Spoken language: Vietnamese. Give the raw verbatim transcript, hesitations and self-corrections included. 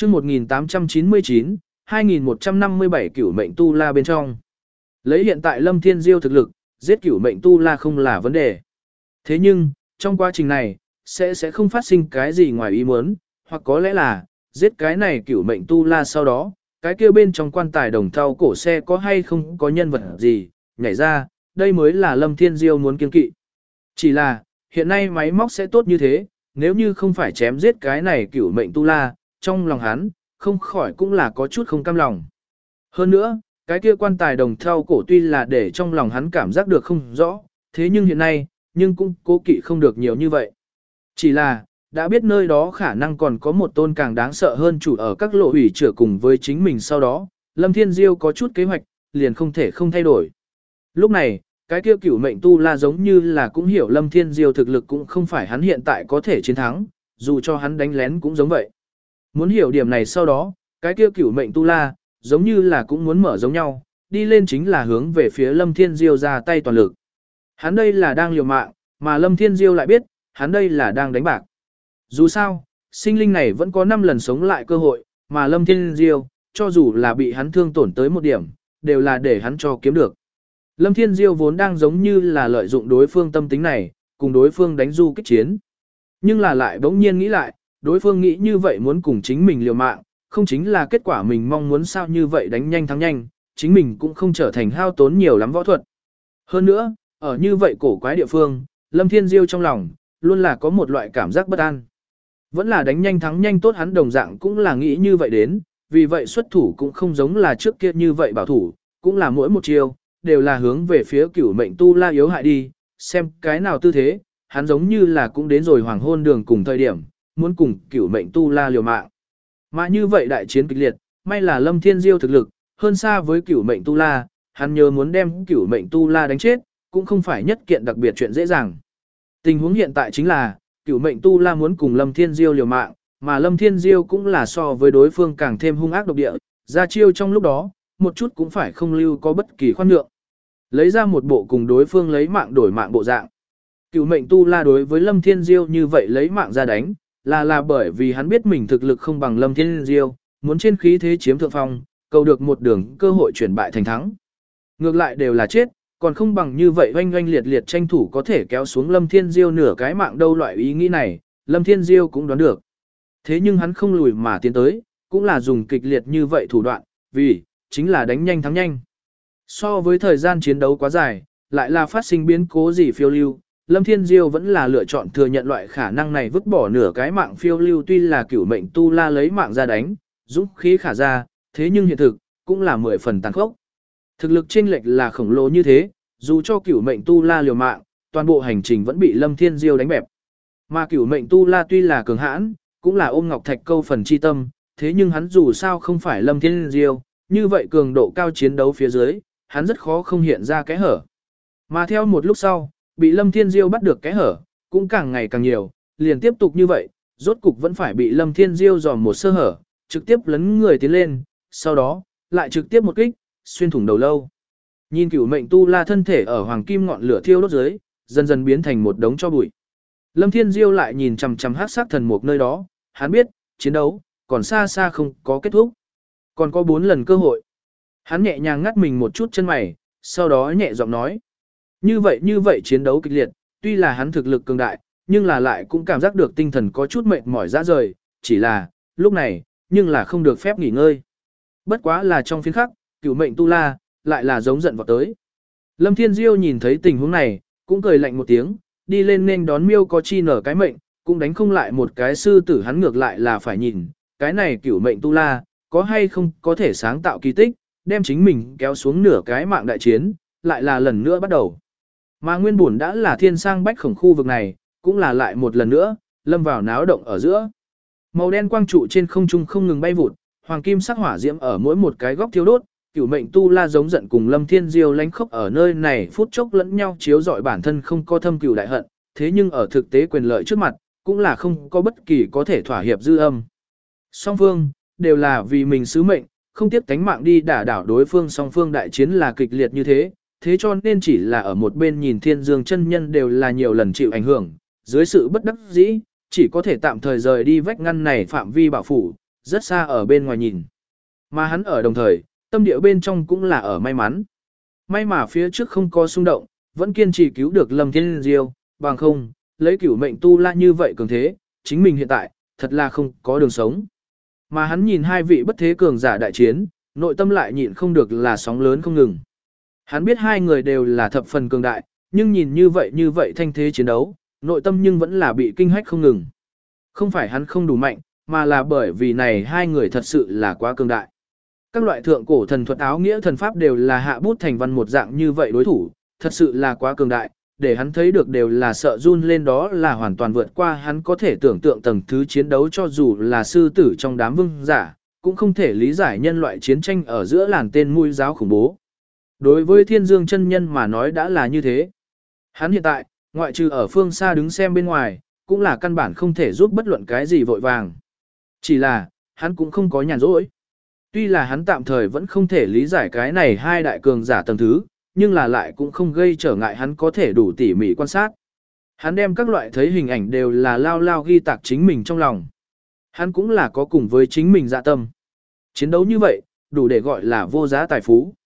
chương một nghìn tám trăm chín mươi chín, hai nghìn một trăm năm mươi bảy cửu mệnh tu la bên trong. Lấy hiện tại Lâm Thiên Diêu thực lực, giết cửu mệnh tu la không là vấn đề. Thế nhưng, trong quá trình này, sẽ sẽ không phát sinh cái gì ngoài ý muốn, hoặc có lẽ là, giết cái này cửu mệnh tu la sau đó, cái kia bên trong quan tài đồng thau cổ xe có hay không có nhân vật gì, nhảy ra, đây mới là Lâm Thiên Diêu muốn kiên kỵ. Chỉ là, hiện nay máy móc sẽ tốt như thế, nếu như không phải chém giết cái này cửu mệnh tu la, trong lòng hắn, không khỏi cũng là có chút không cam lòng. Hơn nữa, cái kia quan tài đồng thau cổ tuy là để trong lòng hắn cảm giác được không rõ, thế nhưng hiện nay, nhưng cũng cố kỵ không được nhiều như vậy. Chỉ là, đã biết nơi đó khả năng còn có một tôn càng đáng sợ hơn chủ ở các lộ hủy trở cùng với chính mình sau đó, Lâm Thiên Diêu có chút kế hoạch, liền không thể không thay đổi. Lúc này, cái kia cửu mệnh tu la giống như là cũng hiểu Lâm Thiên Diêu thực lực cũng không phải hắn hiện tại có thể chiến thắng, dù cho hắn đánh lén cũng giống vậy. Muốn hiểu điểm này sau đó, cái kia cửu mệnh tu la, giống như là cũng muốn mở giống nhau, đi lên chính là hướng về phía Lâm Thiên Diêu ra tay toàn lực. Hắn đây là đang liều mạng, mà Lâm Thiên Diêu lại biết, hắn đây là đang đánh bạc. Dù sao, sinh linh này vẫn có năm lần sống lại cơ hội, mà Lâm Thiên Diêu, cho dù là bị hắn thương tổn tới một điểm, đều là để hắn cho kiếm được. Lâm Thiên Diêu vốn đang giống như là lợi dụng đối phương tâm tính này, cùng đối phương đánh du kích chiến. Nhưng là lại bỗng nhiên nghĩ lại, đối phương nghĩ như vậy muốn cùng chính mình liều mạng, không chính là kết quả mình mong muốn sao như vậy đánh nhanh thắng nhanh, chính mình cũng không trở thành hao tốn nhiều lắm võ thuật. Hơn nữa, ở như vậy cổ quái địa phương, Lâm Thiên Diêu trong lòng, luôn là có một loại cảm giác bất an. Vẫn là đánh nhanh thắng nhanh tốt hắn đồng dạng cũng là nghĩ như vậy đến, vì vậy xuất thủ cũng không giống là trước kia như vậy bảo thủ, cũng là mỗi một chiêu, đều là hướng về phía cửu mệnh tu la yếu hại đi, xem cái nào tư thế, hắn giống như là cũng đến rồi hoàng hôn đường cùng thời điểm, muốn cùng cửu mệnh tu la liều mạng. Mà như vậy đại chiến kịch liệt, may là Lâm Thiên Diêu thực lực, hơn xa với cửu mệnh tu la, hắn nhớ muốn đem cửu mệnh tu la đánh chết, cũng không phải nhất kiện đặc biệt chuyện dễ dàng. Tình huống hiện tại chính là, cửu mệnh tu la muốn cùng Lâm Thiên Diêu liều mạng, mà Lâm Thiên Diêu cũng là so với đối phương càng thêm hung ác độc địa, ra chiêu trong lúc đó, một chút cũng phải không lưu có bất kỳ khoan nhượng. Lấy ra một bộ cùng đối phương lấy mạng đổi mạng bộ dạng. Cửu mệnh tu la đối với Lâm Thiên Diêu như vậy lấy mạng ra đánh, là là bởi vì hắn biết mình thực lực không bằng Lâm Thiên Diêu, muốn trên khí thế chiếm thượng phong, cầu được một đường cơ hội chuyển bại thành thắng. Ngược lại đều là chết, còn không bằng như vậy oanh oanh liệt liệt tranh thủ có thể kéo xuống Lâm Thiên Diêu nửa cái mạng đâu loại ý nghĩ này, Lâm Thiên Diêu cũng đoán được. Thế nhưng hắn không lùi mà tiến tới, cũng là dùng kịch liệt như vậy thủ đoạn, vì, chính là đánh nhanh thắng nhanh. So với thời gian chiến đấu quá dài, lại là phát sinh biến cố gì phiêu lưu, Lâm Thiên Diêu vẫn là lựa chọn thừa nhận loại khả năng này vứt bỏ nửa cái mạng phiêu lưu tuy là cửu mệnh tu la lấy mạng ra đánh, dũng khí khả ra, thế nhưng hiện thực, cũng là mười phần tàn khốc. Thực lực chênh lệch là khổng lồ như thế, dù cho cửu mệnh tu la liều mạng, toàn bộ hành trình vẫn bị Lâm Thiên Diêu đánh bẹp. Mà cửu mệnh tu la tuy là cường hãn, cũng là ôm ngọc thạch câu phần chi tâm, thế nhưng hắn dù sao không phải Lâm Thiên Diêu, như vậy cường độ cao chiến đấu phía dưới, hắn rất khó không hiện ra cái hở. Mà theo một lúc sau, bị Lâm Thiên Diêu bắt được cái hở, cũng càng ngày càng nhiều, liền tiếp tục như vậy, rốt cục vẫn phải bị Lâm Thiên Diêu dòm một sơ hở, trực tiếp lấn người tiến lên, sau đó, lại trực tiếp một kích, xuyên thủng đầu lâu. Nhìn cửu mệnh tu la thân thể ở hoàng kim ngọn lửa thiêu đốt dưới, dần dần biến thành một đống tro bụi. Lâm Thiên Diêu lại nhìn chằm chằm hắc sắc thần mục nơi đó, hắn biết, chiến đấu, còn xa xa không có kết thúc. Còn có bốn lần cơ hội. Hắn nhẹ nhàng ngắt mình một chút chân mày, sau đó nhẹ giọng nói. Như vậy như vậy chiến đấu kịch liệt, tuy là hắn thực lực cường đại, nhưng là lại cũng cảm giác được tinh thần có chút mệt mỏi ra rời, chỉ là, lúc này, nhưng là không được phép nghỉ ngơi. Bất quá là trong phiên khắc, cửu mệnh tu la, lại là giống giận vào tới. Lâm Thiên Diêu nhìn thấy tình huống này, cũng cười lạnh một tiếng, đi lên nên đón miêu có chi nở cái mệnh, cũng đánh không lại một cái sư tử hắn ngược lại là phải nhìn, cái này cửu mệnh tu la, có hay không có thể sáng tạo kỳ tích, đem chính mình kéo xuống nửa cái mạng đại chiến, lại là lần nữa bắt đầu. Mà nguyên bổn đã là thiên sang bách khổng khu vực này, cũng là lại một lần nữa, lâm vào náo động ở giữa. Màu đen quang trụ trên không trung không ngừng bay vụt, hoàng kim sắc hỏa diễm ở mỗi một cái góc thiêu đốt, cửu mệnh tu la giống giận cùng Lâm Thiên Diêu lánh khốc ở nơi này phút chốc lẫn nhau chiếu rọi bản thân không có thâm cửu đại hận, thế nhưng ở thực tế quyền lợi trước mặt, cũng là không có bất kỳ có thể thỏa hiệp dư âm. Song phương, đều là vì mình sứ mệnh, không tiếp tánh mạng đi đả đảo đối phương song phương đại chiến là kịch liệt như thế, thế cho nên chỉ là ở một bên nhìn Thiên Dương chân nhân đều là nhiều lần chịu ảnh hưởng, dưới sự bất đắc dĩ, chỉ có thể tạm thời rời đi vách ngăn này phạm vi bảo phủ, rất xa ở bên ngoài nhìn. Mà hắn ở đồng thời, tâm địa bên trong cũng là ở may mắn. May mà phía trước không có xung động, vẫn kiên trì cứu được Lâm Thiên Diêu, bằng không, lấy cửu mệnh tu la như vậy cường thế, chính mình hiện tại, thật là không có đường sống. Mà hắn nhìn hai vị bất thế cường giả đại chiến, nội tâm lại nhịn không được là sóng lớn không ngừng. Hắn biết hai người đều là thập phần cường đại, nhưng nhìn như vậy như vậy thanh thế chiến đấu, nội tâm nhưng vẫn là bị kinh hách không ngừng. Không phải hắn không đủ mạnh, mà là bởi vì này hai người thật sự là quá cường đại. Các loại thượng cổ thần thuật áo nghĩa thần pháp đều là hạ bút thành văn một dạng như vậy đối thủ, thật sự là quá cường đại, để hắn thấy được đều là sợ run lên, đó là hoàn toàn vượt qua hắn có thể tưởng tượng tầng thứ chiến đấu, cho dù là sư tử trong đám vương giả, cũng không thể lý giải nhân loại chiến tranh ở giữa làn tên mũi giáo khủng bố. Đối với Thiên Dương chân nhân mà nói đã là như thế. Hắn hiện tại, ngoại trừ ở phương xa đứng xem bên ngoài, cũng là căn bản không thể giúp bất luận cái gì vội vàng. Chỉ là, hắn cũng không có nhàn rỗi. Tuy là hắn tạm thời vẫn không thể lý giải cái này hai đại cường giả tầng thứ, nhưng là lại cũng không gây trở ngại hắn có thể đủ tỉ mỉ quan sát. Hắn đem các loại thấy hình ảnh đều là lao lao ghi tạc chính mình trong lòng. Hắn cũng là có cùng với chính mình dạ tâm. Chiến đấu như vậy, đủ để gọi là vô giá tài phú.